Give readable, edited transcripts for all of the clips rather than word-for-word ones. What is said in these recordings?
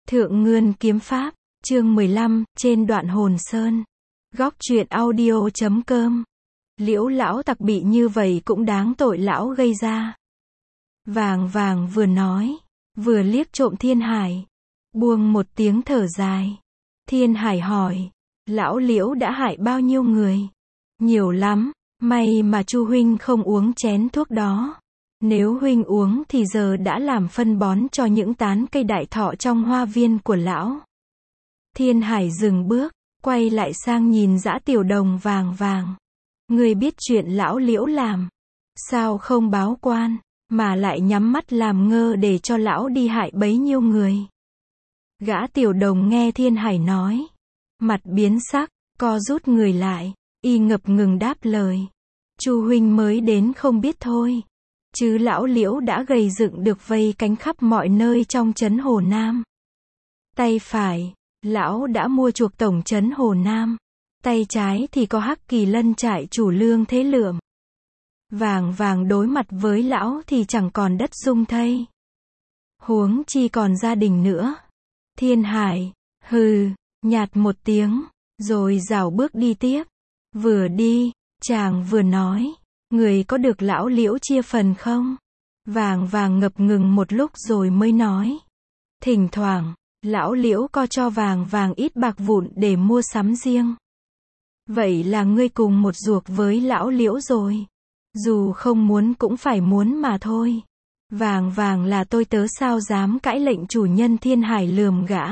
Thượng Ngươn Kiếm Pháp, chương 15, trên đoạn Hồn Sơn. Góc truyện audio.com. Liễu lão tặc bị như vậy cũng đáng tội lão gây ra. Vàng vàng vừa nói, vừa liếc trộm Thiên Hải. Buông một tiếng thở dài. Thiên Hải hỏi, lão Liễu đã hại bao nhiêu người? Nhiều lắm, may mà Chu huynh không uống chén thuốc đó. Nếu huynh uống thì giờ đã làm phân bón cho những tán cây đại thọ trong hoa viên của lão. Thiên Hải dừng bước, quay lại sang nhìn Dã Tiểu Đồng vàng vàng. Ngươi biết chuyện lão Liễu làm, sao không báo quan, mà lại nhắm mắt làm ngơ để cho lão đi hại bấy nhiêu người? Gã Tiểu Đồng nghe Thiên Hải nói, mặt biến sắc, co rút người lại, y ngập ngừng đáp lời. Chu huynh mới đến không biết thôi. Chứ lão Liễu đã gầy dựng được vây cánh khắp mọi nơi trong trấn Hồ Nam. Tay phải, lão đã mua chuộc tổng trấn Hồ Nam. Tay trái thì có Hắc Kỳ Lân trại chủ Lương Thế Lượm. Vàng vàng đối mặt với lão thì chẳng còn đất dung thây. Huống chi còn gia đình nữa. Thiên Hải, hừ, nhạt một tiếng, rồi rảo bước đi tiếp. Vừa đi, chàng vừa nói. Người có được lão Liễu chia phần không? Vàng vàng ngập ngừng một lúc rồi mới nói. Thỉnh thoảng, lão Liễu có cho vàng vàng ít bạc vụn để mua sắm riêng. Vậy là ngươi cùng một ruột với lão Liễu rồi. Dù không muốn cũng phải muốn mà thôi. Vàng vàng là tôi tớ sao dám cãi lệnh chủ nhân? Thiên Hải lườm gã.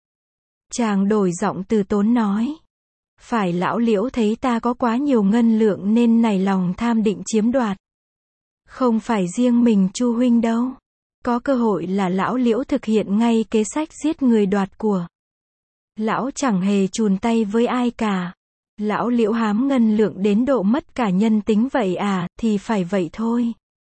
Chàng đổi giọng từ tốn nói. Phải lão Liễu thấy ta có quá nhiều ngân lượng nên nảy lòng tham định chiếm đoạt. Không phải riêng mình Chu huynh đâu. Có cơ hội là lão Liễu thực hiện ngay kế sách giết người đoạt của. Lão chẳng hề chùn tay với ai cả. Lão Liễu hám ngân lượng đến độ mất cả nhân tính vậy à, thì phải vậy thôi.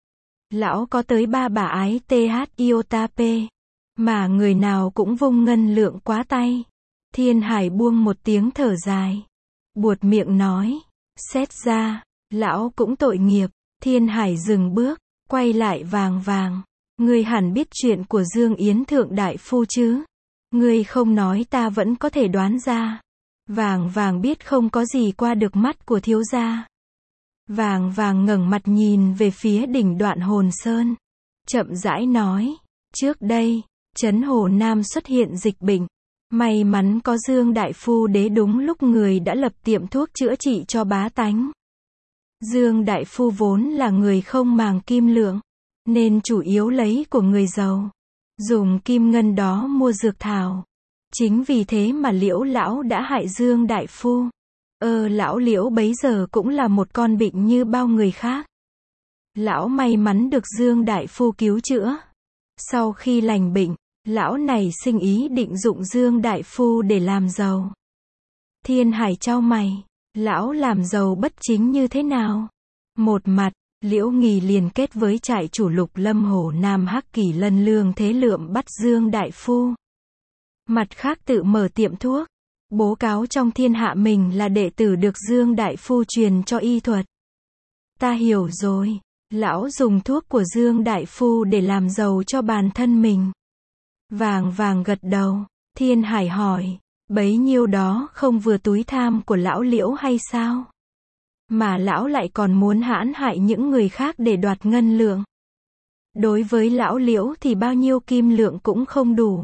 Lão có tới 3 bà ái TH Iota P. Mà người nào cũng vung ngân lượng quá tay. Thiên Hải buông một tiếng thở dài. Buột miệng nói. Xét ra, lão cũng tội nghiệp. Thiên Hải dừng bước, quay lại vàng vàng. Ngươi hẳn biết chuyện của Dương Yến Thượng Đại Phu chứ? Ngươi không nói ta vẫn có thể đoán ra. Vàng vàng biết không có gì qua được mắt của thiếu gia. Vàng vàng ngẩng mặt nhìn về phía đỉnh đoạn Hồn Sơn. Chậm rãi nói. Trước đây, trấn Hồ Nam xuất hiện dịch bệnh. May mắn có Dương Đại Phu đế đúng lúc người đã lập tiệm thuốc chữa trị cho bá tánh. Dương Đại Phu vốn là người không màng kim lượng, nên chủ yếu lấy của người giàu. Dùng kim ngân đó mua dược thảo. Chính vì thế mà Liễu lão đã hại Dương Đại Phu. Lão Liễu bấy giờ cũng là một con bệnh như bao người khác. Lão may mắn được Dương Đại Phu cứu chữa. Sau khi lành bệnh, lão này sinh ý định dụng Dương Đại Phu để làm giàu. Thiên Hải chau mày, lão làm giàu bất chính như thế nào? Một mặt, Liễu Nghi liên kết với trại chủ Lục Lâm Hồ Nam Hắc Kỳ Lân Lương Thế Lượm bắt Dương Đại Phu. Mặt khác tự mở tiệm thuốc, bố cáo trong thiên hạ mình là đệ tử được Dương Đại Phu truyền cho y thuật. Ta hiểu rồi, lão dùng thuốc của Dương Đại Phu để làm giàu cho bản thân mình. Vàng vàng gật đầu. Thiên Hải hỏi, bấy nhiêu đó không vừa túi tham của lão Liễu hay sao? Mà lão lại còn muốn hãm hại những người khác để đoạt ngân lượng. Đối với lão Liễu thì bao nhiêu kim lượng cũng không đủ.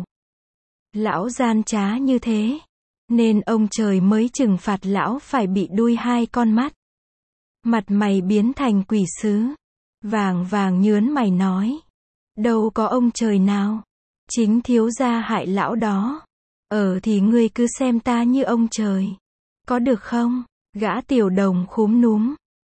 Lão gian trá như thế, nên ông trời mới trừng phạt lão phải bị đuôi 2 con mắt. Mặt mày biến thành quỷ sứ. Vàng vàng nhớn mày nói, đâu có ông trời nào. Chính thiếu gia hại lão đó. Thì ngươi cứ xem ta như ông trời. Có được không? Gã Tiểu Đồng khúm núm.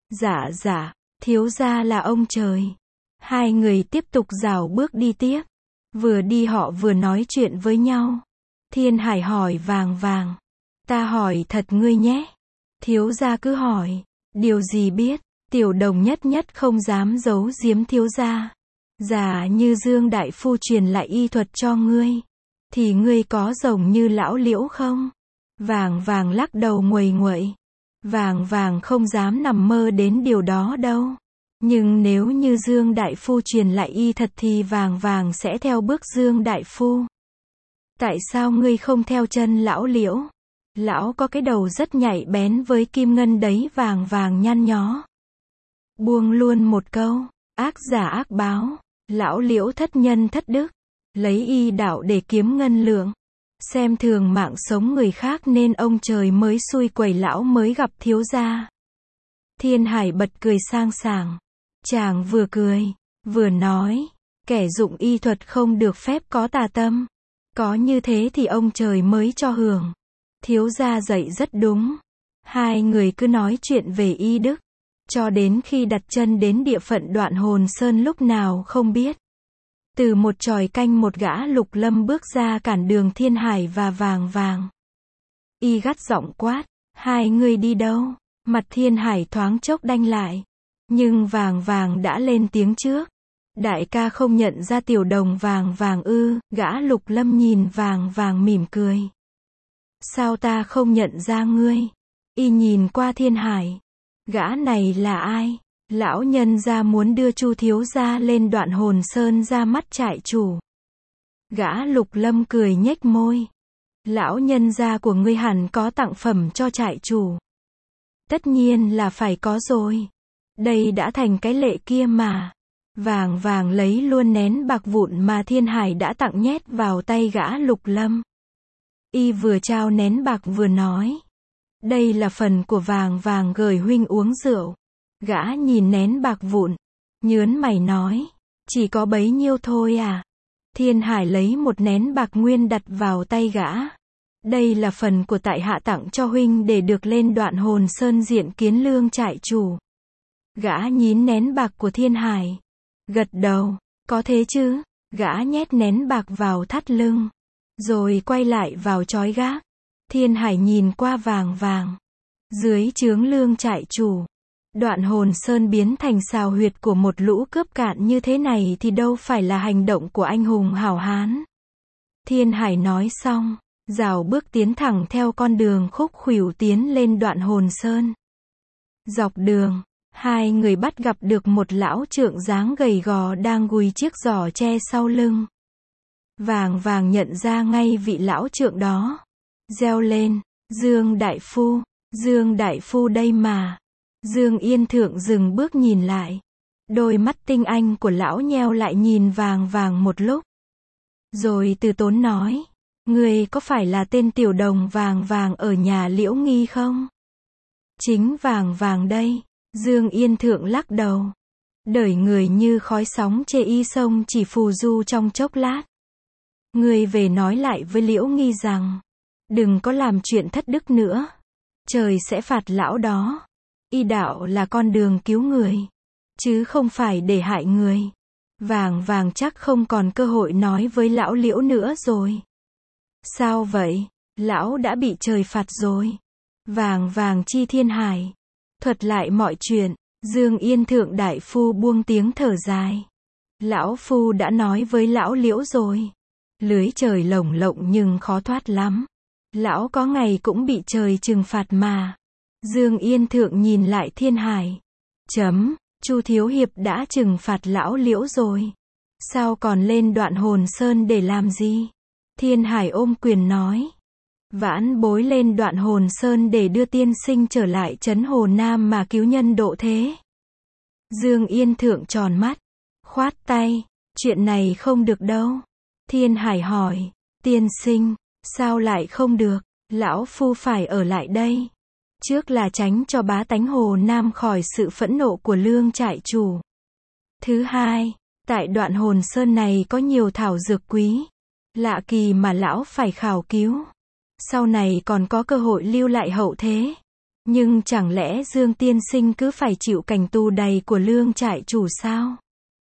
Dạ, thiếu gia là ông trời. Hai người tiếp tục rảo bước đi tiếp. Vừa đi họ vừa nói chuyện với nhau. Thiên Hải hỏi vàng vàng. Ta hỏi thật ngươi nhé. Thiếu gia cứ hỏi. Điều gì biết? Tiểu Đồng nhất nhất không dám giấu giếm thiếu gia. Giả như Dương Đại Phu truyền lại y thuật cho ngươi, thì ngươi có giống như lão Liễu không? Vàng vàng lắc đầu nguầy nguậy. Vàng vàng không dám nằm mơ đến điều đó đâu. Nhưng nếu như Dương Đại Phu truyền lại y thuật thì vàng vàng sẽ theo bước Dương Đại Phu. Tại sao ngươi không theo chân lão Liễu? Lão có cái đầu rất nhạy bén với kim ngân đấy. Vàng vàng nhăn nhó. Buông luôn một câu. Ác giả ác báo. Lão Liễu thất nhân thất đức. Lấy y đạo để kiếm ngân lượng. Xem thường mạng sống người khác nên ông trời mới xui quẩy lão mới gặp thiếu gia. Thiên Hải bật cười sang sảng. Chàng vừa cười, vừa nói. Kẻ dụng y thuật không được phép có tà tâm. Có như thế thì ông trời mới cho hưởng. Thiếu gia dạy rất đúng. Hai người cứ nói chuyện về y đức. Cho đến khi đặt chân đến địa phận Đoạn Hồn Sơn lúc nào không biết. Từ một chòi canh một gã Lục Lâm bước ra cản đường Thiên Hải và Vàng Vàng. Y gắt giọng quát. Hai người đi đâu? Mặt Thiên Hải thoáng chốc đanh lại. Nhưng Vàng Vàng đã lên tiếng trước. Đại ca không nhận ra tiểu đồng Vàng Vàng ư? Gã Lục Lâm nhìn Vàng Vàng mỉm cười. Sao ta không nhận ra ngươi? Y nhìn qua Thiên Hải. Gã này là ai? Lão nhân gia muốn đưa Chu thiếu gia lên Đoạn Hồn Sơn ra mắt trại chủ. Gã Lục Lâm cười nhếch môi. Lão nhân gia của ngươi hẳn có tặng phẩm cho trại chủ. Tất nhiên là phải có rồi. Đây đã thành cái lệ kia mà. Vàng Vàng lấy luôn nén bạc vụn mà Thiên Hải đã tặng nhét vào tay gã Lục Lâm. Y vừa trao nén bạc vừa nói. Đây là phần của Vàng Vàng gửi huynh uống rượu. Gã nhìn nén bạc vụn. Nhớn mày nói. Chỉ có bấy nhiêu thôi à? Thiên Hải lấy một nén bạc nguyên đặt vào tay gã. Đây là phần của tại hạ tặng cho huynh để được lên Đoạn Hồn Sơn diện kiến Lương trại chủ. Gã nhín nén bạc của Thiên Hải. Gật đầu. Có thế chứ? Gã nhét nén bạc vào thắt lưng. Rồi quay lại vào chói gác. Thiên Hải nhìn qua Vàng Vàng. Dưới trướng Lương trại chủ. Đoạn Hồn Sơn biến thành sào huyệt của một lũ cướp cạn như thế này thì đâu phải là hành động của anh hùng hảo hán. Thiên Hải nói xong, rảo bước tiến thẳng theo con đường khúc khuỷu tiến lên Đoạn Hồn Sơn. Dọc đường, hai người bắt gặp được một lão trượng dáng gầy gò đang gùi chiếc giỏ tre sau lưng. Vàng Vàng nhận ra ngay vị lão trượng đó. Reo lên, Dương Đại Phu đây mà. Dương Yên Thượng dừng bước nhìn lại. Đôi mắt tinh anh của lão nheo lại nhìn Vàng Vàng một lúc. Rồi từ tốn nói. Người có phải là tên tiểu đồng Vàng Vàng ở nhà Liễu Nghi không? Chính Vàng Vàng đây. Dương Yên Thượng lắc đầu. Đời người như khói sóng chê y sông chỉ phù du trong chốc lát. Người về nói lại với Liễu Nghi rằng. Đừng có làm chuyện thất đức nữa. Trời sẽ phạt lão đó. Y đạo là con đường cứu người. Chứ không phải để hại người. Vàng Vàng chắc không còn cơ hội nói với lão Liễu nữa rồi. Sao vậy? Lão đã bị trời phạt rồi. Vàng Vàng chi Thiên Hải. Thuật lại mọi chuyện. Dương Yên Thượng đại phu buông tiếng thở dài. Lão phu đã nói với lão Liễu rồi. Lưới trời lồng lộng nhưng khó thoát lắm. Lão có ngày cũng bị trời trừng phạt mà. Dương Yên Thượng nhìn lại Thiên Hải. Chu Thiếu Hiệp đã trừng phạt lão Liễu rồi. Sao còn lên Đoạn Hồn Sơn để làm gì? Thiên Hải ôm quyền nói. Vãn bối lên Đoạn Hồn Sơn để đưa tiên sinh trở lại trấn Hồ Nam mà cứu nhân độ thế. Dương Yên Thượng tròn mắt. Khoát tay. Chuyện này không được đâu. Thiên Hải hỏi. Tiên sinh, sao lại không được? Lão phu phải ở lại đây. Trước là tránh cho bá tánh Hồ Nam khỏi sự phẫn nộ của Lương trại chủ. Thứ hai, tại Đoạn Hồn Sơn này có nhiều thảo dược quý. Lạ kỳ mà lão phải khảo cứu. Sau này còn có cơ hội lưu lại hậu thế. Nhưng chẳng lẽ Dương tiên sinh cứ phải chịu cảnh tù đầy của Lương trại chủ sao?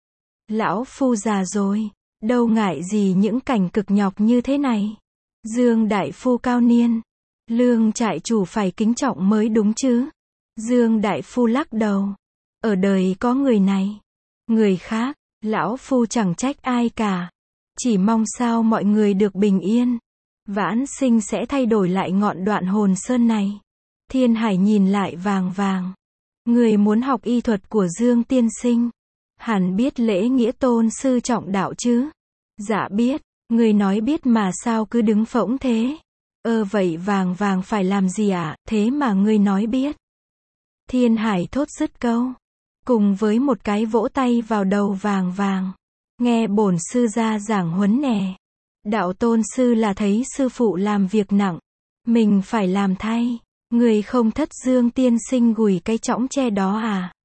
Lão phu già rồi, đâu ngại gì những cảnh cực nhọc như thế này. Dương đại phu cao niên. Lương trại chủ phải kính trọng mới đúng chứ. Dương đại phu lắc đầu. Ở đời có người này, người khác, lão phu chẳng trách ai cả. Chỉ mong sao mọi người được bình yên. Vãn sinh sẽ thay đổi lại ngọn Đoạn Hồn Sơn này. Thiên Hải nhìn lại Vàng Vàng. Người muốn học y thuật của Dương tiên sinh. Hẳn biết lễ nghĩa tôn sư trọng đạo chứ. Dạ biết. Người nói biết mà sao cứ đứng phỗng thế? Vậy vàng vàng phải làm gì ạ, thế mà ngươi nói biết. Thiên Hải thốt dứt câu. Cùng với một cái vỗ tay vào đầu vàng vàng. Nghe bổn sư ra giảng huấn nè. Đạo tôn sư là thấy sư phụ làm việc nặng. Mình phải làm thay. Người không thất Dương tiên sinh gùi cái chõng tre đó à?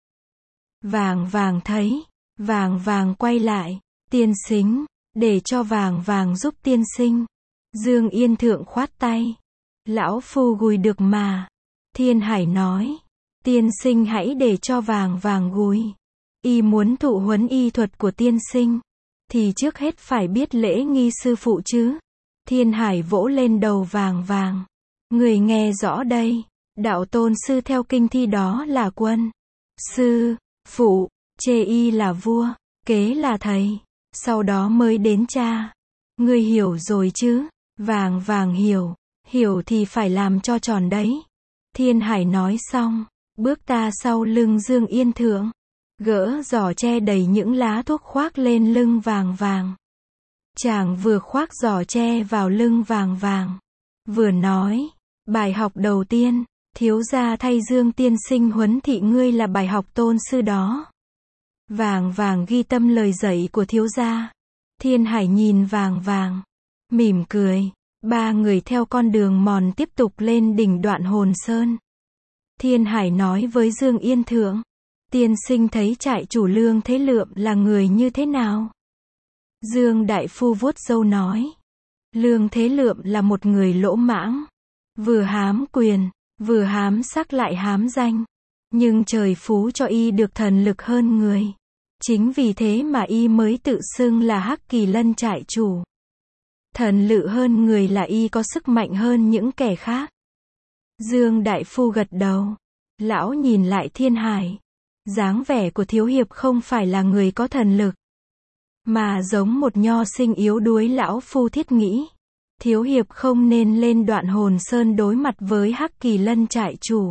Vàng vàng thấy. Vàng vàng quay lại. Tiên sinh, để cho vàng vàng giúp tiên sinh. Dương Yên Thượng khoát tay. Lão phu gùi được mà. Thiên Hải nói. Tiên sinh hãy để cho vàng vàng gùi. Y muốn thụ huấn y thuật của tiên sinh. Thì trước hết phải biết lễ nghi sư phụ chứ. Thiên Hải vỗ lên đầu vàng vàng. Người nghe rõ đây. Đạo tôn sư theo kinh thi đó là quân. Sư, phụ, chê y là vua, kế là thầy. Sau đó mới đến cha. Người hiểu rồi chứ? Vàng vàng hiểu. Hiểu thì phải làm cho tròn đấy. Thiên Hải nói xong. Bước ta sau lưng Dương Yên Thượng. Gỡ giỏ tre đầy những lá thuốc khoác lên lưng vàng vàng. Chàng vừa khoác giỏ tre vào lưng vàng vàng. Vừa nói. Bài học đầu tiên. Thiếu gia thay Dương tiên sinh huấn thị ngươi là bài học tôn sư đó. Vàng vàng ghi tâm lời dạy của thiếu gia. Thiên Hải nhìn vàng vàng. Mỉm cười. Ba người theo con đường mòn tiếp tục lên đỉnh Đoạn Hồn Sơn. Thiên Hải nói với Dương Yên Thượng. Tiên sinh thấy trại chủ Lương Thế Lượm là người như thế nào? Dương Đại Phu vuốt râu nói. Lương Thế Lượm là một người lỗ mãng. Vừa hám quyền, vừa hám sắc lại hám danh. Nhưng trời phú cho y được thần lực hơn người. Chính vì thế mà y mới tự xưng là Hắc Kỳ Lân trại chủ. Thần lự hơn người là y có sức mạnh hơn những kẻ khác. Dương Đại Phu gật đầu. Lão nhìn lại Thiên Hải. Dáng vẻ của thiếu hiệp không phải là người có thần lực. Mà giống một nho sinh yếu đuối. Lão Phu thiết nghĩ. Thiếu hiệp không nên lên Đoạn Hồn Sơn đối mặt với Hắc Kỳ Lân trại chủ.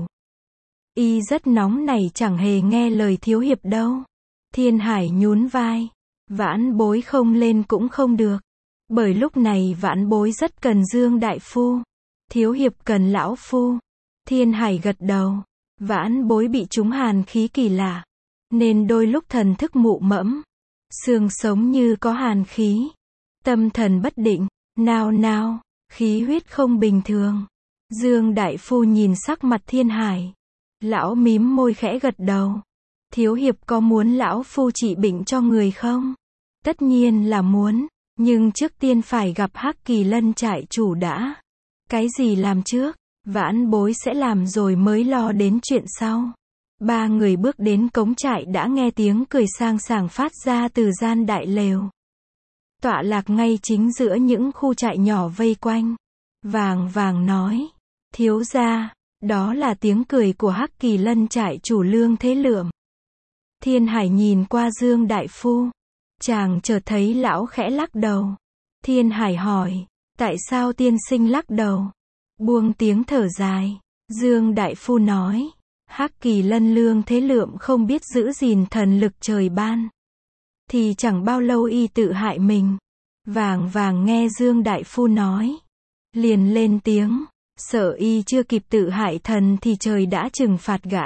Y rất nóng này chẳng hề nghe lời thiếu hiệp đâu. Thiên Hải nhún vai. Vãn bối không lên cũng không được. Bởi lúc này vãn bối rất cần Dương Đại Phu. Thiếu hiệp cần lão phu. Thiên Hải gật đầu. Vãn bối bị trúng hàn khí kỳ lạ. Nên đôi lúc thần thức mụ mẫm. Xương sống như có hàn khí. Tâm thần bất định. Nào, khí huyết không bình thường. Dương Đại Phu nhìn sắc mặt Thiên Hải. Lão mím môi khẽ gật đầu. Thiếu hiệp có muốn lão phu trị bệnh cho người không? Tất nhiên là muốn. Nhưng trước tiên phải gặp Hắc Kỳ Lân trại chủ đã. Cái gì làm trước? Vãn bối sẽ làm rồi mới lo đến chuyện sau. Ba người bước đến cống trại đã nghe tiếng cười sang sảng phát ra từ gian đại lều. Tọa lạc ngay chính giữa những khu trại nhỏ vây quanh. Vàng vàng nói. Thiếu gia, đó là tiếng cười của Hắc Kỳ Lân trại chủ Lương Thế Lượm. Thiên Hải nhìn qua Dương Đại Phu. Chàng chợt thấy lão khẽ lắc đầu. Thiên Hải hỏi. Tại sao tiên sinh lắc đầu? Buông tiếng thở dài. Dương Đại Phu nói. Hắc Kỳ Lân Lương Thế Lượm không biết giữ gìn thần lực trời ban. Thì chẳng bao lâu y tự hại mình. Vàng vàng nghe Dương Đại Phu nói. Liền lên tiếng. Sợ y chưa kịp tự hại thần thì trời đã trừng phạt gã.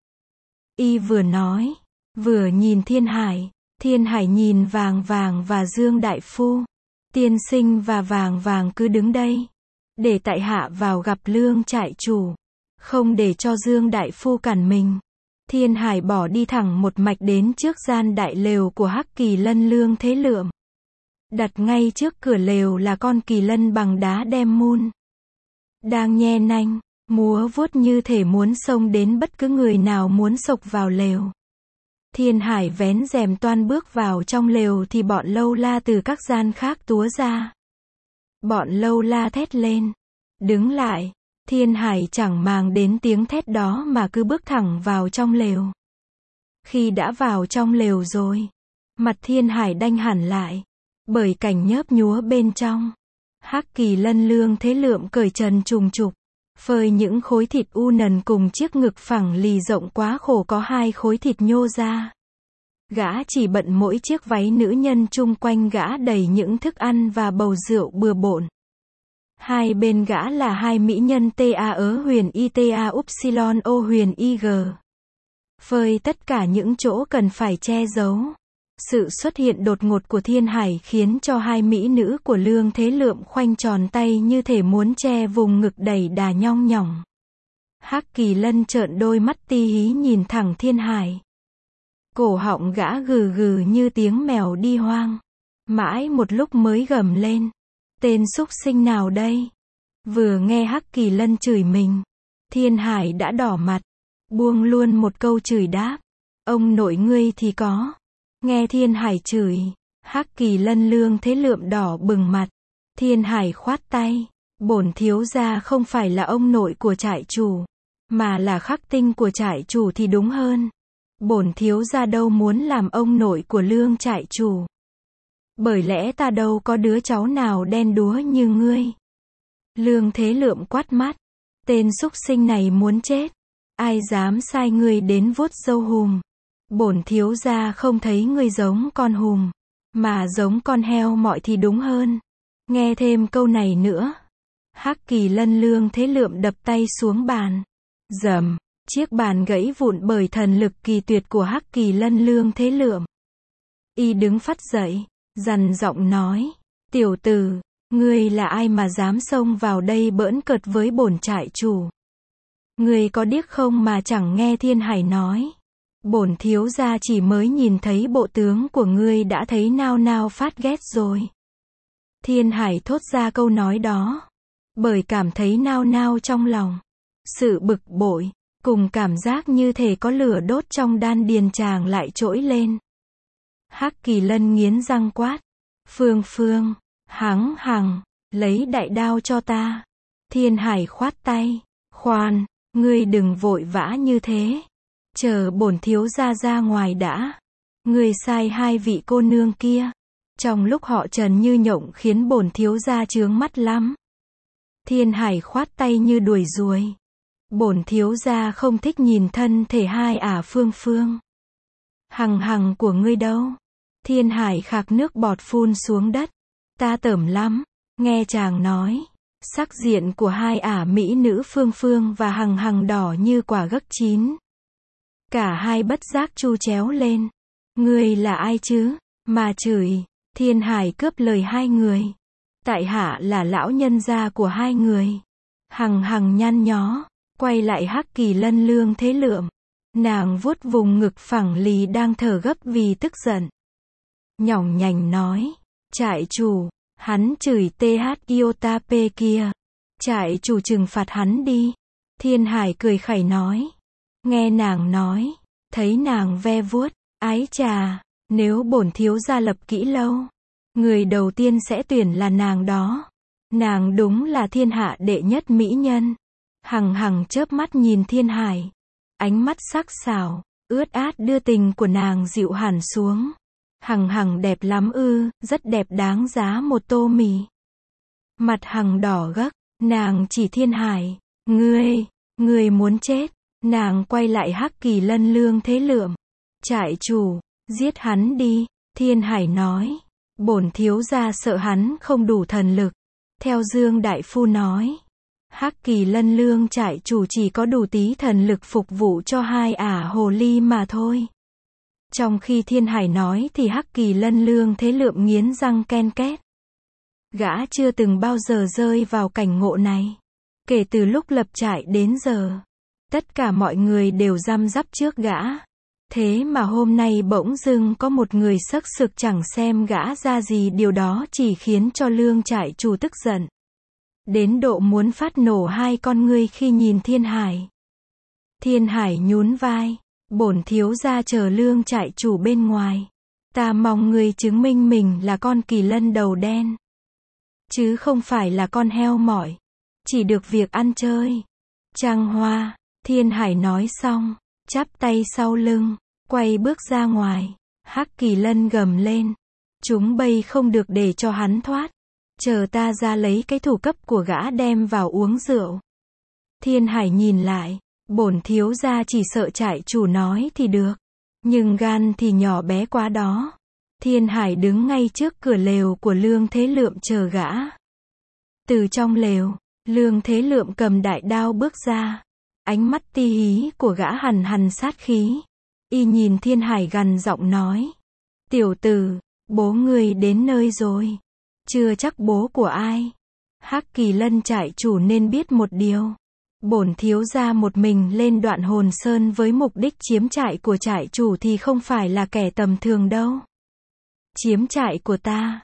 Y vừa nói. Vừa nhìn Thiên Hải. Thiên Hải nhìn vàng vàng và Dương Đại Phu. Tiên sinh và vàng vàng cứ đứng đây. Để tại hạ vào gặp Lương trại chủ. Không để cho Dương Đại Phu cản mình. Thiên Hải bỏ đi thẳng một mạch đến trước gian đại lều của Hắc Kỳ Lân Lương Thế Lượm. Đặt ngay trước cửa lều là con kỳ lân bằng đá đem mun. Đang nhe nanh, múa vuốt như thể muốn xông đến bất cứ người nào muốn xộc vào lều. Thiên Hải vén rèm toan bước vào trong lều thì bọn lâu la từ các gian khác túa ra. Bọn lâu la thét lên. Đứng lại. Thiên Hải chẳng màng đến tiếng thét đó mà cứ bước thẳng vào trong lều. Khi đã vào trong lều rồi, mặt Thiên Hải đanh hẳn lại. Bởi cảnh nhớp nhúa bên trong. Hắc Kỳ Lân Lương Thế Lượm cởi trần trùng trục. Phơi những khối thịt u nần cùng chiếc ngực phẳng lì rộng quá khổ có hai khối thịt nhô ra. Gã chỉ bận mỗi chiếc váy nữ nhân chung quanh gã đầy những thức ăn và bầu rượu bừa bộn. Hai bên gã là hai mỹ nhân ta ớ huyền y ta upsilon o huyền ig. Phơi tất cả những chỗ cần phải che giấu. Sự xuất hiện đột ngột của Thiên Hải khiến cho hai mỹ nữ của Lương Thế Lượm khoanh tròn tay như thể muốn che vùng ngực đầy đà nhong nhỏng. Hắc Kỳ Lân trợn đôi mắt ti hí nhìn thẳng Thiên Hải. Cổ họng gã gừ gừ như tiếng mèo đi hoang. Mãi một lúc mới gầm lên. Tên súc sinh nào đây? Vừa nghe Hắc Kỳ Lân chửi mình, Thiên Hải đã đỏ mặt, buông luôn một câu chửi đáp. Ông nội ngươi thì có. Nghe Thiên Hải chửi, Hắc Kỳ Lân Lương Thế Lượm đỏ bừng mặt. Thiên Hải khoát tay. Bổn thiếu gia không phải là ông nội của trại chủ, mà là khắc tinh của trại chủ thì đúng hơn. Bổn thiếu gia đâu muốn làm ông nội của Lương trại chủ. Bởi lẽ ta đâu có đứa cháu nào đen đúa như ngươi. Lương Thế Lượm quát mắt. Tên súc sinh này muốn chết. Ai dám sai ngươi đến vuốt râu hùm. Bổn thiếu gia không thấy ngươi giống con hùm, mà giống con heo mọi thì đúng hơn. Nghe thêm câu này nữa. Hắc Kỳ Lân Lương Thế Lượm đập tay xuống bàn. Rầm, chiếc bàn gãy vụn bởi thần lực kỳ tuyệt của Hắc Kỳ Lân Lương Thế Lượm. Y đứng phắt dậy, dằn giọng nói. Tiểu tử, ngươi là ai mà dám xông vào đây bỡn cợt với bổn trại chủ? Ngươi có điếc không mà chẳng nghe Thiên Hải nói? Bổn thiếu gia chỉ mới nhìn thấy bộ tướng của ngươi đã thấy nao nao phát ghét rồi. Thiên Hải thốt ra câu nói đó bởi cảm thấy nao nao trong lòng. Sự bực bội, cùng cảm giác như thể có lửa đốt trong đan điền chàng lại trỗi lên. Hắc Kỳ Lân nghiến răng quát. Phương Phương, hắng hằng, lấy đại đao cho ta. Thiên Hải khoát tay. Khoan, ngươi đừng vội vã như thế. Chờ bổn thiếu gia ra ngoài đã. Ngươi sai hai vị cô nương kia. Trong lúc họ trần như nhộng khiến bổn thiếu gia chướng mắt lắm. Thiên Hải khoát tay như đuổi ruồi. Bổn thiếu gia không thích nhìn thân thể hai Phương Phương. Hằng hằng của ngươi đâu? Thiên Hải khạc nước bọt phun xuống đất. Ta tởm lắm. Nghe chàng nói. Sắc diện của hai mỹ nữ Phương Phương và hằng hằng đỏ như quả gấc chín. Cả hai bất giác chu chéo lên. Ngươi là ai chứ? Mà chửi. Thiên Hải cướp lời hai người. Tại hạ là lão nhân gia của hai người. Hằng hằng nhăn nhó. Quay lại Hắc Kỳ Lân Lương Thế Lượm. Nàng vuốt vùng ngực phẳng lì đang thở gấp vì tức giận. Nhỏng nhảnh nói. Trại chủ, hắn chửi TH Iota P kia. Trại chủ trừng phạt hắn đi. Thiên Hải cười khẩy nói. Nghe nàng nói. Thấy nàng ve vuốt. Ái chà, nếu bổn thiếu gia lập kỹ lâu, người đầu tiên sẽ tuyển là nàng đó. Nàng đúng là thiên hạ đệ nhất mỹ nhân. Hằng hằng chớp mắt nhìn Thiên Hải. Ánh mắt sắc sảo, ướt át đưa tình của nàng dịu hẳn xuống. Hằng hằng đẹp lắm ư? Rất đẹp, đáng giá một tô mì. Mặt hằng đỏ gấc, nàng chỉ Thiên Hải. Ngươi muốn chết. Nàng quay lại Hắc Kỳ Lân Lương Thế Lượm. Trại chủ, giết hắn đi. Thiên Hải nói. Bổn thiếu gia sợ hắn không đủ thần lực. Theo Dương Đại Phu nói, Hắc Kỳ Lân Lương trại chủ chỉ có đủ tí thần lực phục vụ cho hai hồ ly mà thôi. Trong khi Thiên Hải nói thì Hắc Kỳ Lân Lương Thế Lượm nghiến răng ken két. Gã chưa từng bao giờ rơi vào cảnh ngộ này. Kể từ lúc lập trại đến giờ, tất cả mọi người đều răm rắp trước gã. Thế mà hôm nay bỗng dưng có một người sấc sực chẳng xem gã ra gì, điều đó chỉ khiến cho Lương trại chủ tức giận. Đến độ muốn phát nổ hai con ngươi khi nhìn Thiên Hải. Thiên Hải nhún vai. Bổn thiếu gia chờ Lương trại chủ bên ngoài. Ta mong ngươi chứng minh mình là con kỳ lân đầu đen. Chứ không phải là con heo mỏi. Chỉ được việc ăn chơi. Trăng hoa. Thiên Hải nói xong, chắp tay sau lưng, quay bước ra ngoài. Hắc Kỳ Lân gầm lên. Chúng bay không được để cho hắn thoát. Chờ ta ra lấy cái thủ cấp của gã đem vào uống rượu. Thiên Hải nhìn lại. Bổn thiếu gia chỉ sợ trại chủ nói thì được. Nhưng gan thì nhỏ bé quá đó. Thiên Hải đứng ngay trước cửa lều của Lương Thế Lượm chờ gã. Từ trong lều, Lương Thế Lượm cầm đại đao bước ra. Ánh mắt ti hí của gã hằn hằn sát khí. Y nhìn Thiên Hải gằn giọng nói. Tiểu tử, bố ngươi đến nơi rồi. Chưa chắc bố của ai. Hắc Kỳ Lân trại chủ nên biết một điều. Bổn thiếu gia một mình lên Đoạn Hồn Sơn với mục đích chiếm trại của trại chủ thì không phải là kẻ tầm thường đâu. Chiếm trại của ta,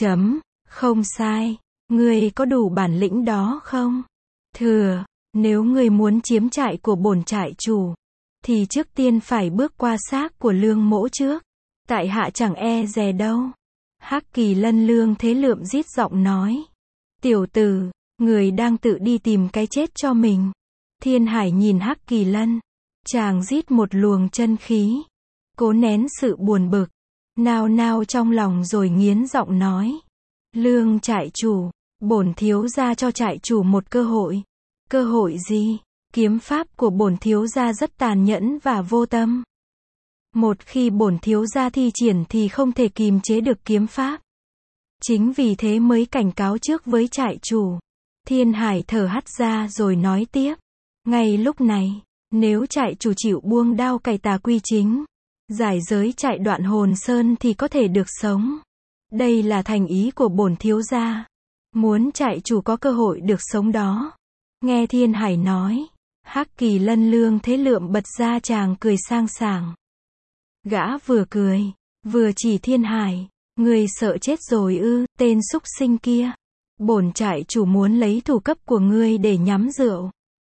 không sai. Ngươi có đủ bản lĩnh đó không? Thừa, nếu ngươi muốn chiếm trại của bổn trại chủ, thì trước tiên phải bước qua xác của Lương mỗ trước. Tại hạ chẳng e dè đâu. Hắc Kỳ Lân Lương Thế Lượm rít giọng nói. Tiểu tử, người đang tự đi tìm cái chết cho mình. Thiên Hải nhìn Hắc Kỳ Lân. Chàng rít một luồng chân khí. Cố nén sự buồn bực. Nao nao trong lòng rồi nghiến giọng nói. Lương trại chủ, bổn thiếu gia cho trại chủ một cơ hội. Cơ hội gì? Kiếm pháp của bổn thiếu gia rất tàn nhẫn và vô tâm. Một khi bổn thiếu gia thi triển thì không thể kìm chế được kiếm pháp. Chính vì thế mới cảnh cáo trước với trại chủ. Thiên Hải thở hắt ra rồi nói tiếp. Ngay lúc này, nếu trại chủ chịu buông đao cày tà quy chính, giải giới trại Đoạn Hồn Sơn thì có thể được sống. Đây là thành ý của bổn thiếu gia. Muốn trại chủ có cơ hội được sống đó. Nghe Thiên Hải nói, Hắc Kỳ Lân Lương Thế Lượm bật ra chàng cười sang sảng. Gã vừa cười, vừa chỉ Thiên Hải. Người sợ chết rồi ư, tên súc sinh kia. Bổn trại chủ muốn lấy thủ cấp của ngươi để nhắm rượu.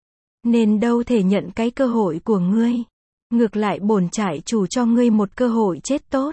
Nên đâu thể nhận cái cơ hội của ngươi. Ngược lại bổn trại chủ cho ngươi một cơ hội chết tốt.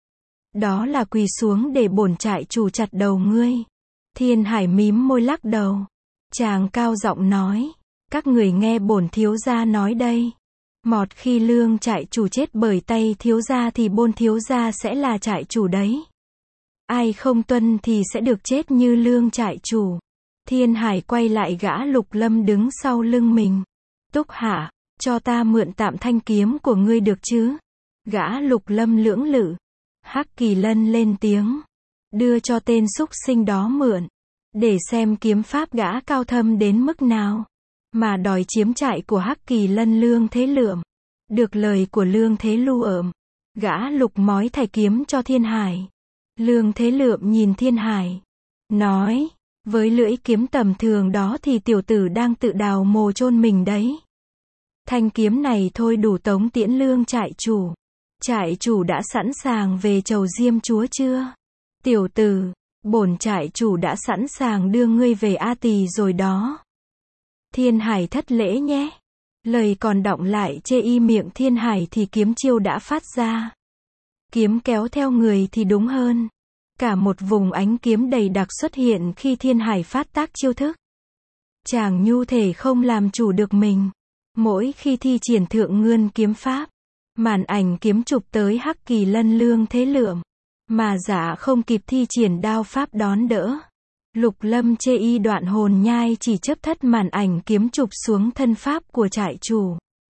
Đó là quỳ xuống để bổn trại chủ chặt đầu ngươi. Thiên Hải mím môi lắc đầu. Chàng cao giọng nói. Các người nghe bổn thiếu gia nói đây. Một khi Lương trại chủ chết bởi tay thiếu gia thì bổn thiếu gia sẽ là trại chủ đấy. Ai không tuân thì sẽ được chết như Lương trại chủ. Thiên Hải quay lại gã Lục Lâm đứng sau lưng mình. Túc Hạ, cho ta mượn tạm thanh kiếm của ngươi được chứ? Gã Lục Lâm lưỡng lự. Hắc Kỳ Lân lên tiếng. Đưa cho tên súc sinh đó mượn. Để xem kiếm pháp gã cao thâm đến mức nào. Mà đòi chiếm trại của Hắc Kỳ Lân Lương Thế Lượm. Được lời của Lương Thế Lượm, gã lục mói thải kiếm cho Thiên Hải. Lương Thế Lượm nhìn Thiên Hải. Nói, với lưỡi kiếm tầm thường đó thì tiểu tử đang tự đào mồ chôn mình đấy. Thanh kiếm này thôi đủ tống tiễn Lương trại chủ. Trại chủ đã sẵn sàng về chầu Diêm chúa chưa? Tiểu tử, bổn trại chủ đã sẵn sàng đưa ngươi về A Tỳ rồi đó. Thiên Hải thất lễ nhé. Lời còn đọng lại chê y miệng Thiên Hải thì kiếm chiêu đã phát ra. Kiếm kéo theo người thì đúng hơn. Cả một vùng ánh kiếm đầy đặc xuất hiện khi Thiên Hải phát tác chiêu thức. Chàng nhu thể không làm chủ được mình. Mỗi khi thi triển thượng ngươn kiếm pháp, màn ảnh kiếm chụp tới Hắc Kỳ Lân Lương Thế Lượm. Mà giả không kịp thi triển đao pháp đón đỡ. Lục Lâm chê y Đoạn Hồn nhai chỉ chấp thất màn ảnh kiếm chụp xuống thân pháp của trại chủ.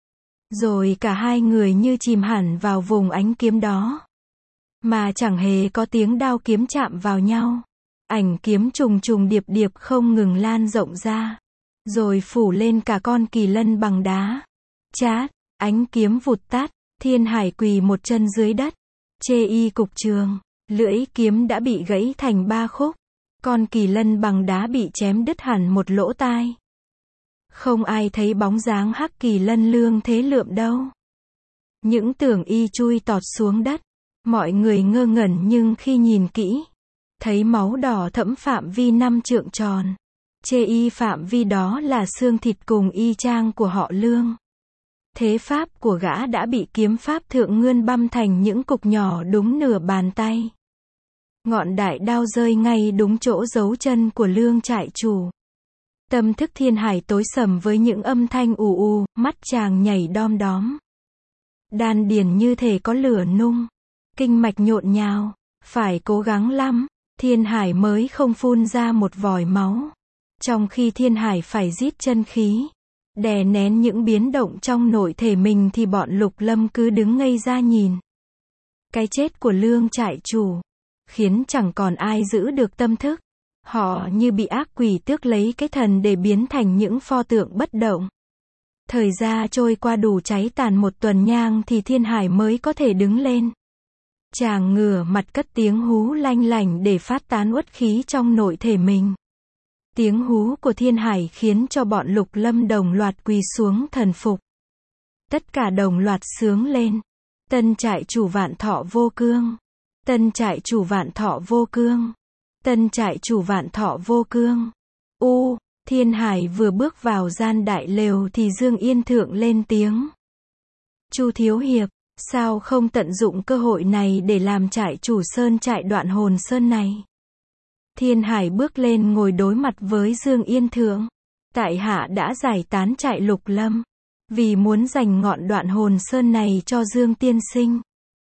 Rồi cả hai người như chìm hẳn vào vùng ánh kiếm đó. Mà chẳng hề có tiếng đao kiếm chạm vào nhau. Ảnh kiếm trùng trùng điệp điệp không ngừng lan rộng ra. Rồi phủ lên cả con kỳ lân bằng đá. Chát, ánh kiếm vụt tắt, Thiên Hải quỳ một chân dưới đất. Chê y cục trường, lưỡi kiếm đã bị gãy thành 3 khúc. Con kỳ lân bằng đá bị chém đứt hẳn một lỗ tai. Không ai thấy bóng dáng Hắc Kỳ Lân Lương Thế Lượm đâu. Những tưởng y chui tọt xuống đất. Mọi người ngơ ngẩn nhưng khi nhìn kỹ, thấy máu đỏ thẫm phạm vi 5 trượng tròn. Chê y phạm vi đó là xương thịt cùng y chang của họ Lương. Thế pháp của gã đã bị kiếm pháp thượng ngươn băm thành những cục nhỏ đúng nửa bàn tay. Ngọn đại đao rơi ngay đúng chỗ dấu chân của Lương trại chủ. Tâm thức Thiên Hải tối sầm với những âm thanh ù ù, mắt chàng nhảy đom đóm. Đan điền như thể có lửa nung. Kinh mạch nhộn nhào. Phải cố gắng lắm, Thiên Hải mới không phun ra một vòi máu. Trong khi Thiên Hải phải rít chân khí. Đè nén những biến động trong nội thể mình thì bọn Lục Lâm cứ đứng ngây ra nhìn. Cái chết của Lương trại chủ khiến chẳng còn ai giữ được tâm thức. Họ như bị ác quỷ tước lấy cái thần để biến thành những pho tượng bất động. Thời gian trôi qua đủ cháy tàn một tuần nhang thì Thiên Hải mới có thể đứng lên. Chàng ngửa mặt cất tiếng hú lanh lảnh để phát tán uất khí trong nội thể mình. Tiếng hú của Thiên Hải khiến cho bọn Lục Lâm đồng loạt quỳ xuống thần phục. Tất cả đồng loạt sướng lên. Tân trại chủ vạn thọ vô cương. Tân trại chủ vạn thọ vô cương. Tân trại chủ vạn thọ vô cương. Thiên Hải vừa bước vào gian đại lều thì Dương Yên Thượng lên tiếng. Chu thiếu hiệp, sao không tận dụng cơ hội này để làm trại chủ sơn trại Đoạn Hồn Sơn này? Thiên Hải bước lên ngồi đối mặt với Dương Yên Thượng. Tại hạ đã giải tán trại Lục Lâm, vì muốn dành ngọn Đoạn Hồn Sơn này cho Dương tiên sinh.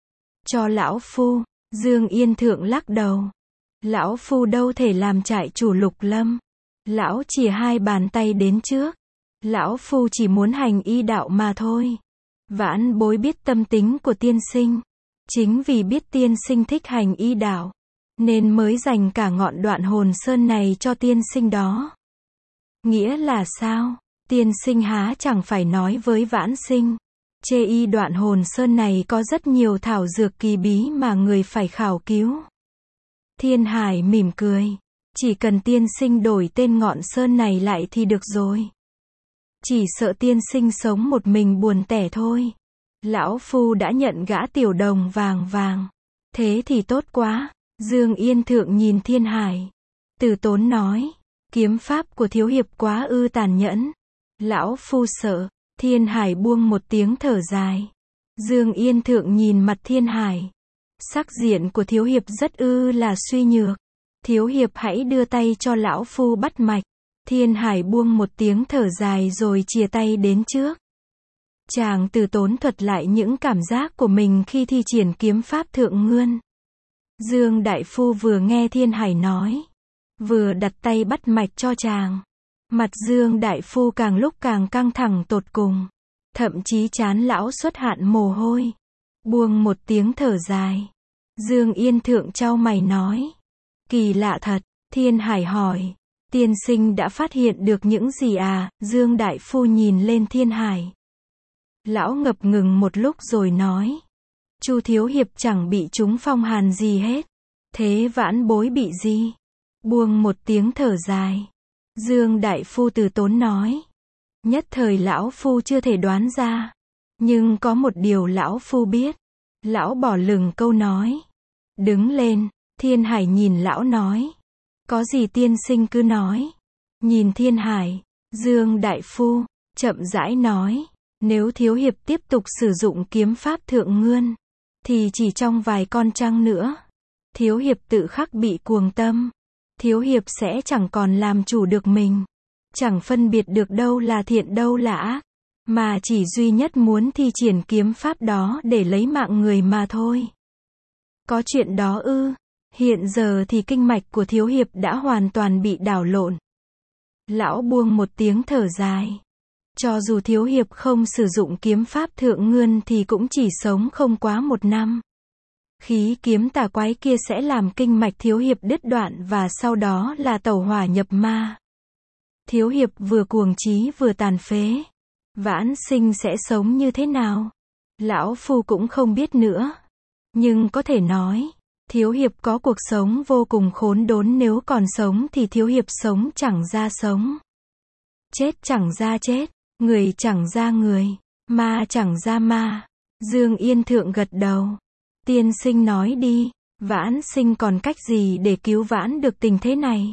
Cho lão phu. Dương Yên Thượng lắc đầu. Lão phu đâu thể làm trại chủ Lục Lâm. Lão chìa hai bàn tay đến trước. Lão phu chỉ muốn hành y đạo mà thôi. Vãn bối biết tâm tính của tiên sinh. Chính vì biết tiên sinh thích hành y đạo, nên mới dành cả ngọn Đoạn Hồn Sơn này cho tiên sinh đó. Nghĩa là sao? Tiên sinh há chẳng phải nói với vãn sinh. Chê y Đoạn Hồn Sơn này có rất nhiều thảo dược kỳ bí mà người phải khảo cứu. Thiên Hải mỉm cười. Chỉ cần tiên sinh đổi tên ngọn sơn này lại thì được rồi. Chỉ sợ tiên sinh sống một mình buồn tẻ thôi. Lão phu đã nhận gã tiểu đồng vàng. Thế thì tốt quá. Dương Yên Thượng nhìn Thiên Hải. Từ tốn nói. Kiếm pháp của thiếu hiệp quá ư tàn nhẫn. Lão phu sợ. Thiên Hải buông một tiếng thở dài. Dương Yên Thượng nhìn mặt Thiên Hải. Sắc diện của thiếu hiệp rất là suy nhược. Thiếu hiệp hãy đưa tay cho lão phu bắt mạch. Thiên Hải buông một tiếng thở dài rồi chìa tay đến trước. Chàng từ tốn thuật lại những cảm giác của mình khi thi triển kiếm pháp Thượng Ngươn. Dương đại phu vừa nghe Thiên Hải nói, vừa đặt tay bắt mạch cho chàng. Mặt Dương đại phu càng lúc càng căng thẳng tột cùng. Thậm chí trán lão xuất hạn mồ hôi. Buông một tiếng thở dài. Dương Yên Thượng chau mày nói. Kỳ lạ thật. Thiên Hải hỏi. Tiên sinh đã phát hiện được những gì à? Dương đại phu nhìn lên Thiên Hải. Lão ngập ngừng một lúc rồi nói. Chu thiếu hiệp chẳng bị trúng phong hàn gì hết. Thế vãn bối bị gì? Buông một tiếng thở dài. Dương đại phu từ tốn nói. Nhất thời lão phu chưa thể đoán ra. Nhưng có một điều lão phu biết. Lão bỏ lửng câu nói. Đứng lên. Thiên Hải nhìn lão nói. Có gì tiên sinh cứ nói. Nhìn Thiên Hải. Dương đại phu chậm rãi nói. Nếu thiếu hiệp tiếp tục sử dụng kiếm pháp Thượng Ngươn, thì chỉ trong vài con trăng nữa, thiếu hiệp tự khắc bị cuồng tâm. Thiếu hiệp sẽ chẳng còn làm chủ được mình. Chẳng phân biệt được đâu là thiện đâu là ác. Mà chỉ duy nhất muốn thi triển kiếm pháp đó để lấy mạng người mà thôi. Có chuyện đó ư? Hiện giờ thì kinh mạch của thiếu hiệp đã hoàn toàn bị đảo lộn. Lão buông một tiếng thở dài. Cho dù thiếu hiệp không sử dụng kiếm pháp Thượng Ngươn thì cũng chỉ sống không quá 1 năm. Khí kiếm tà quái kia sẽ làm kinh mạch thiếu hiệp đứt đoạn và sau đó là tẩu hỏa nhập ma. Thiếu hiệp vừa cuồng trí vừa tàn phế. Vãn sinh sẽ sống như thế nào? Lão phu cũng không biết nữa. Nhưng có thể nói, thiếu hiệp có cuộc sống vô cùng khốn đốn, nếu còn sống thì thiếu hiệp sống chẳng ra sống. Chết chẳng ra chết, người chẳng ra người, ma chẳng ra ma. Dương Yên Thượng gật đầu. Tiên sinh nói đi, vãn sinh còn cách gì để cứu vãn được tình thế này?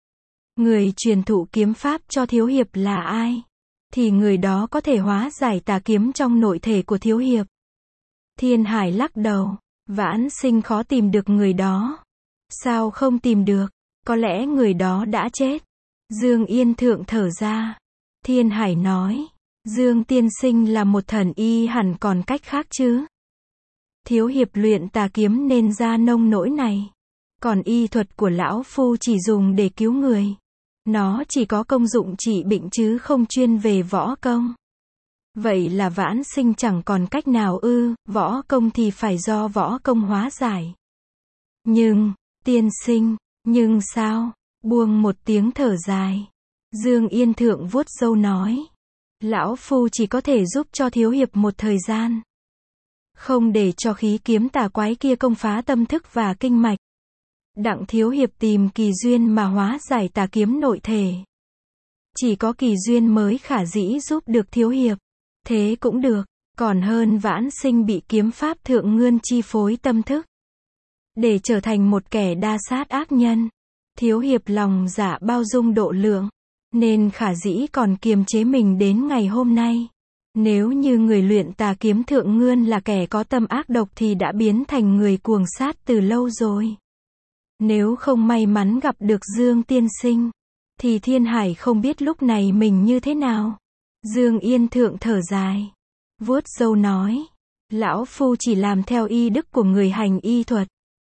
Người truyền thụ kiếm pháp cho thiếu hiệp là ai? Thì người đó có thể hóa giải tà kiếm trong nội thể của thiếu hiệp. Thiên Hải lắc đầu. Vãn sinh khó tìm được người đó. Sao không tìm được? Có lẽ người đó đã chết. Dương Yên Thượng thở ra. Thiên Hải nói. Dương tiên sinh là một thần y, hẳn còn cách khác chứ? Thiếu hiệp luyện tà kiếm nên ra nông nỗi này. Còn y thuật của lão phu chỉ dùng để cứu người. Nó chỉ có công dụng trị bệnh chứ không chuyên về võ công. Vậy là vãn sinh chẳng còn cách nào ư, võ công thì phải do võ công hóa giải. Nhưng, tiên sinh, nhưng sao? Buông một tiếng thở dài. Dương Yên Thượng vuốt râu nói. Lão phu chỉ có thể giúp cho thiếu hiệp một thời gian. Không để cho khí kiếm tà quái kia công phá tâm thức và kinh mạch. Đặng thiếu hiệp tìm kỳ duyên mà hóa giải tà kiếm nội thể. Chỉ có kỳ duyên mới khả dĩ giúp được thiếu hiệp. Thế cũng được, còn hơn vãn sinh bị kiếm pháp thượng ngươn chi phối tâm thức. Để trở thành một kẻ đa sát ác nhân. Thiếu hiệp lòng dạ bao dung độ lượng, nên khả dĩ còn kiềm chế mình đến ngày hôm nay. Nếu như người luyện tà kiếm thượng ngươn là kẻ có tâm ác độc thì đã biến thành người cuồng sát từ lâu rồi. Nếu không may mắn gặp được Dương tiên sinh, thì Thiên Hải không biết lúc này mình như thế nào. Dương Yên Thượng thở dài, vuốt râu nói, lão phu chỉ làm theo y đức của người hành y thuật.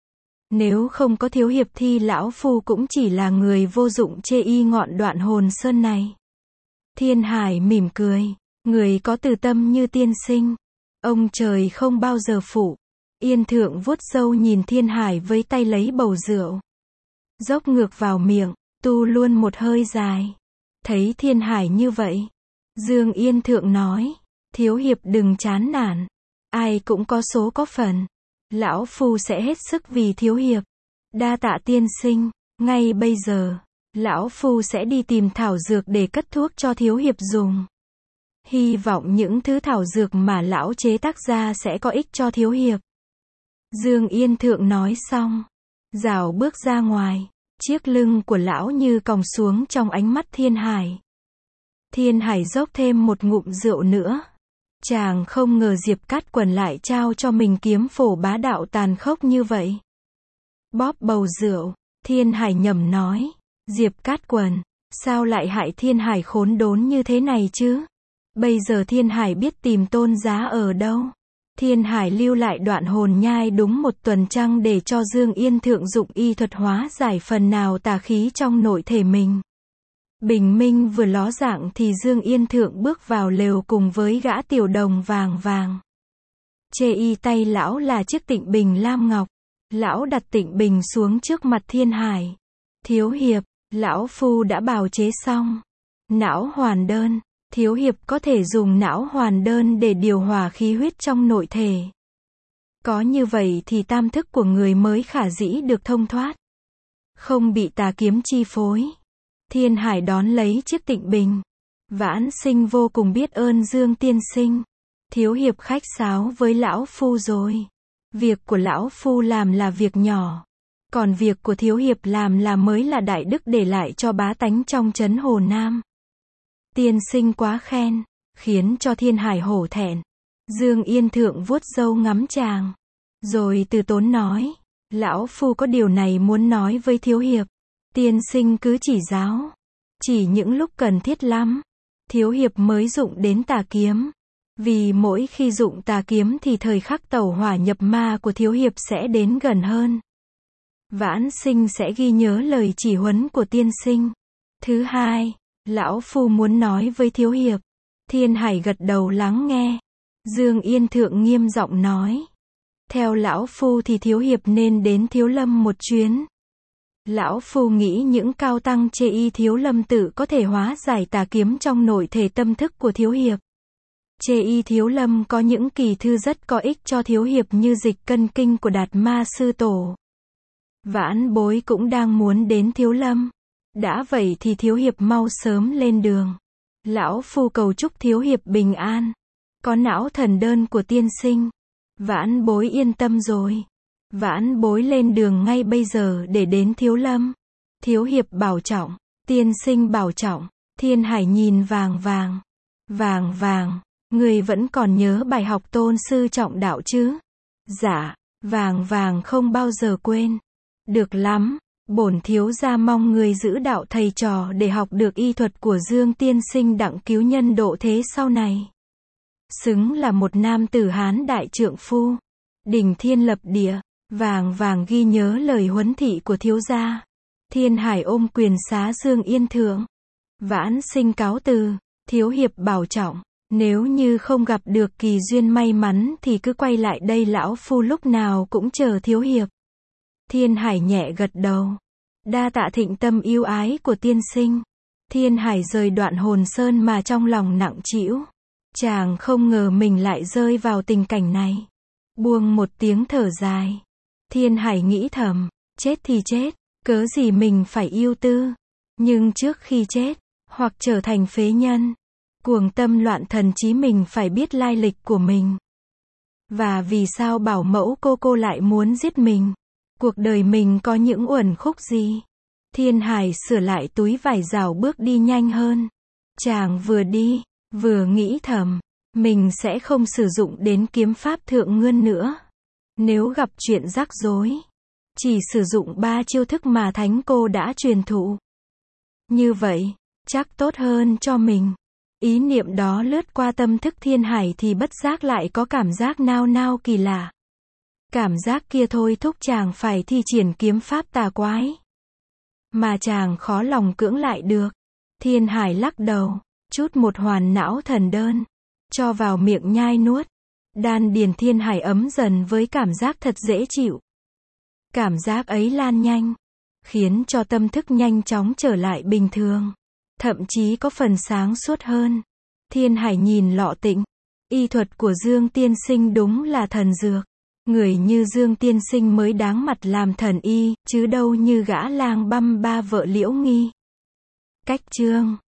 Nếu không có thiếu hiệp thì lão phu cũng chỉ là người vô dụng chê y ngọn Đoạn Hồn Sơn này. Thiên Hải mỉm cười, người có từ tâm như tiên sinh, ông trời không bao giờ phụ. Yên Thượng vuốt râu nhìn Thiên Hải với tay lấy bầu rượu, dốc ngược vào miệng, tu luôn một hơi dài. Thấy Thiên Hải như vậy, Dương Yên Thượng nói, thiếu hiệp đừng chán nản, ai cũng có số có phần. Lão phu sẽ hết sức vì thiếu hiệp. Đa tạ tiên sinh, ngay bây giờ, lão phu sẽ đi tìm thảo dược để cất thuốc cho thiếu hiệp dùng. Hy vọng những thứ thảo dược mà lão chế tác ra sẽ có ích cho thiếu hiệp. Dương Yên Thượng nói xong, rảo bước ra ngoài, chiếc lưng của lão như còng xuống trong ánh mắt Thiên Hải. Thiên Hải dốc thêm một ngụm rượu nữa. Chàng không ngờ Diệp Cát Quần lại trao cho mình kiếm phổ bá đạo tàn khốc như vậy. Bóp bầu rượu, Thiên Hải nhẩm nói, Diệp Cát Quần, sao lại hại Thiên Hải khốn đốn như thế này chứ? Bây giờ Thiên Hải biết tìm Tôn Giá ở đâu? Thiên Hải lưu lại Đoạn Hồn Nhai đúng một tuần trăng để cho Dương Yên Thượng dụng y thuật hóa giải phần nào tà khí trong nội thể mình. Bình minh vừa ló dạng thì Dương Yên Thượng bước vào lều cùng với gã tiểu đồng vàng vàng. Chê y tay lão là chiếc tịnh bình lam ngọc. Lão đặt tịnh bình xuống trước mặt Thiên Hải. Thiếu hiệp, lão phu đã bào chế xong. Não hoàn đơn. Thiếu hiệp có thể dùng não hoàn đơn để điều hòa khí huyết trong nội thể. Có như vậy thì tam thức của người mới khả dĩ được thông thoát. Không bị tà kiếm chi phối. Thiên Hải đón lấy chiếc tịnh bình. Vãn sinh vô cùng biết ơn Dương tiên sinh. Thiếu hiệp khách sáo với lão phu rồi. Việc của lão phu làm là việc nhỏ. Còn việc của thiếu hiệp làm là mới là đại đức để lại cho bá tánh trong trấn Hồ Nam. Tiên sinh quá khen, khiến cho Thiên Hải hổ thẹn. Dương Yên Thượng vuốt râu ngắm chàng. Rồi từ tốn nói, lão phu có điều này muốn nói với thiếu hiệp. Tiên sinh cứ chỉ giáo. Chỉ những lúc cần thiết lắm, thiếu hiệp mới dụng đến tà kiếm. Vì mỗi khi dụng tà kiếm thì thời khắc tẩu hỏa nhập ma của thiếu hiệp sẽ đến gần hơn. Vãn sinh sẽ ghi nhớ lời chỉ huấn của tiên sinh. Thứ hai, lão phu muốn nói với thiếu hiệp. Thiên Hải gật đầu lắng nghe. Dương Yên Thượng nghiêm giọng nói. Theo lão phu thì thiếu hiệp nên đến Thiếu Lâm một chuyến. Lão phu nghĩ những cao tăng chê y Thiếu Lâm tự có thể hóa giải tà kiếm trong nội thể tâm thức của thiếu hiệp. Chê y Thiếu Lâm có những kỳ thư rất có ích cho thiếu hiệp như dịch cân kinh của Đạt Ma Sư Tổ. Vãn bối cũng đang muốn đến Thiếu Lâm. Đã vậy thì thiếu hiệp mau sớm lên đường. Lão phu cầu chúc thiếu hiệp bình an. Có não thần đơn của tiên sinh. Vãn bối yên tâm rồi. Vãn bối lên đường ngay bây giờ để đến Thiếu Lâm. Thiếu hiệp bảo trọng. Tiên sinh bảo trọng. Thiên Hải nhìn vàng vàng. Vàng vàng, người vẫn còn nhớ bài học tôn sư trọng đạo chứ? Dạ, vàng vàng không bao giờ quên. Được lắm, bổn thiếu gia mong người giữ đạo thầy trò để học được y thuật của Dương tiên sinh đặng cứu nhân độ thế sau này. Xứng là một nam tử Hán đại trượng phu. Đỉnh thiên lập địa, vàng vàng ghi nhớ lời huấn thị của thiếu gia. Thiên Hải ôm quyền xá Dương Yên thượng. Vãn sinh cáo từ, thiếu hiệp bảo trọng. Nếu như không gặp được kỳ duyên may mắn thì cứ quay lại đây, lão phu lúc nào cũng chờ thiếu hiệp. Thiên Hải nhẹ gật đầu. Đa tạ thịnh tâm yêu ái của tiên sinh. Thiên Hải rời Đoạn Hồn Sơn mà trong lòng nặng trĩu. Chàng không ngờ mình lại rơi vào tình cảnh này. Buông một tiếng thở dài. Thiên Hải nghĩ thầm, chết thì chết, cớ gì mình phải yêu tư. Nhưng trước khi chết, hoặc trở thành phế nhân, cuồng tâm loạn thần trí, mình phải biết lai lịch của mình. Và vì sao bảo mẫu cô lại muốn giết mình? Cuộc đời mình có những uẩn khúc gì? Thiên Hải sửa lại túi vải rào bước đi nhanh hơn. Chàng vừa đi, vừa nghĩ thầm, mình sẽ không sử dụng đến kiếm pháp thượng ngươn nữa. Nếu gặp chuyện rắc rối, chỉ sử dụng 3 chiêu thức mà thánh cô đã truyền thụ. Như vậy, chắc tốt hơn cho mình. Ý niệm đó lướt qua tâm thức Thiên Hải thì bất giác lại có cảm giác nao nao kỳ lạ. Cảm giác kia thôi thúc chàng phải thi triển kiếm pháp tà quái. Mà chàng khó lòng cưỡng lại được. Thiên Hải lắc đầu, chút một hoàn não thần đơn, cho vào miệng nhai nuốt. Đan điền Thiên Hải ấm dần với cảm giác thật dễ chịu. Cảm giác ấy lan nhanh, khiến cho tâm thức nhanh chóng trở lại bình thường. Thậm chí có phần sáng suốt hơn. Thiên Hải nhìn Lọ Tịnh. Y thuật của Dương tiên sinh đúng là thần dược. Người như Dương tiên sinh mới đáng mặt làm thần y, chứ đâu như gã lang băm ba vợ Liễu Nghi. Cách chương